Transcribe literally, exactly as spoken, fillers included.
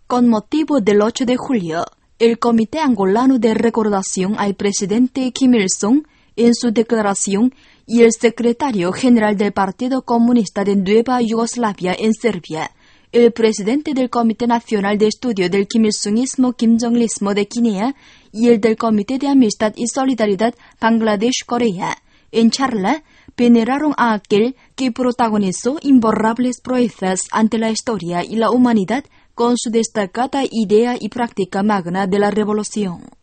Con motivo del ocho de julio, el Comité Angolano de Recordación al presidente Kim Il-sung, en su declaración, y el secretario general del Partido Comunista de Nueva Yugoslavia en Serbia, el presidente del Comité Nacional de Estudio del Kim Il-sungismo Kim Jong-ilismo de Guinea y el del Comité de Amistad y Solidaridad Bangladesh-Corea, en charla, veneraron a aquel que protagonizó imborrables proezas ante la historia y la humanidad con su destacada idea y práctica magna de la revolución.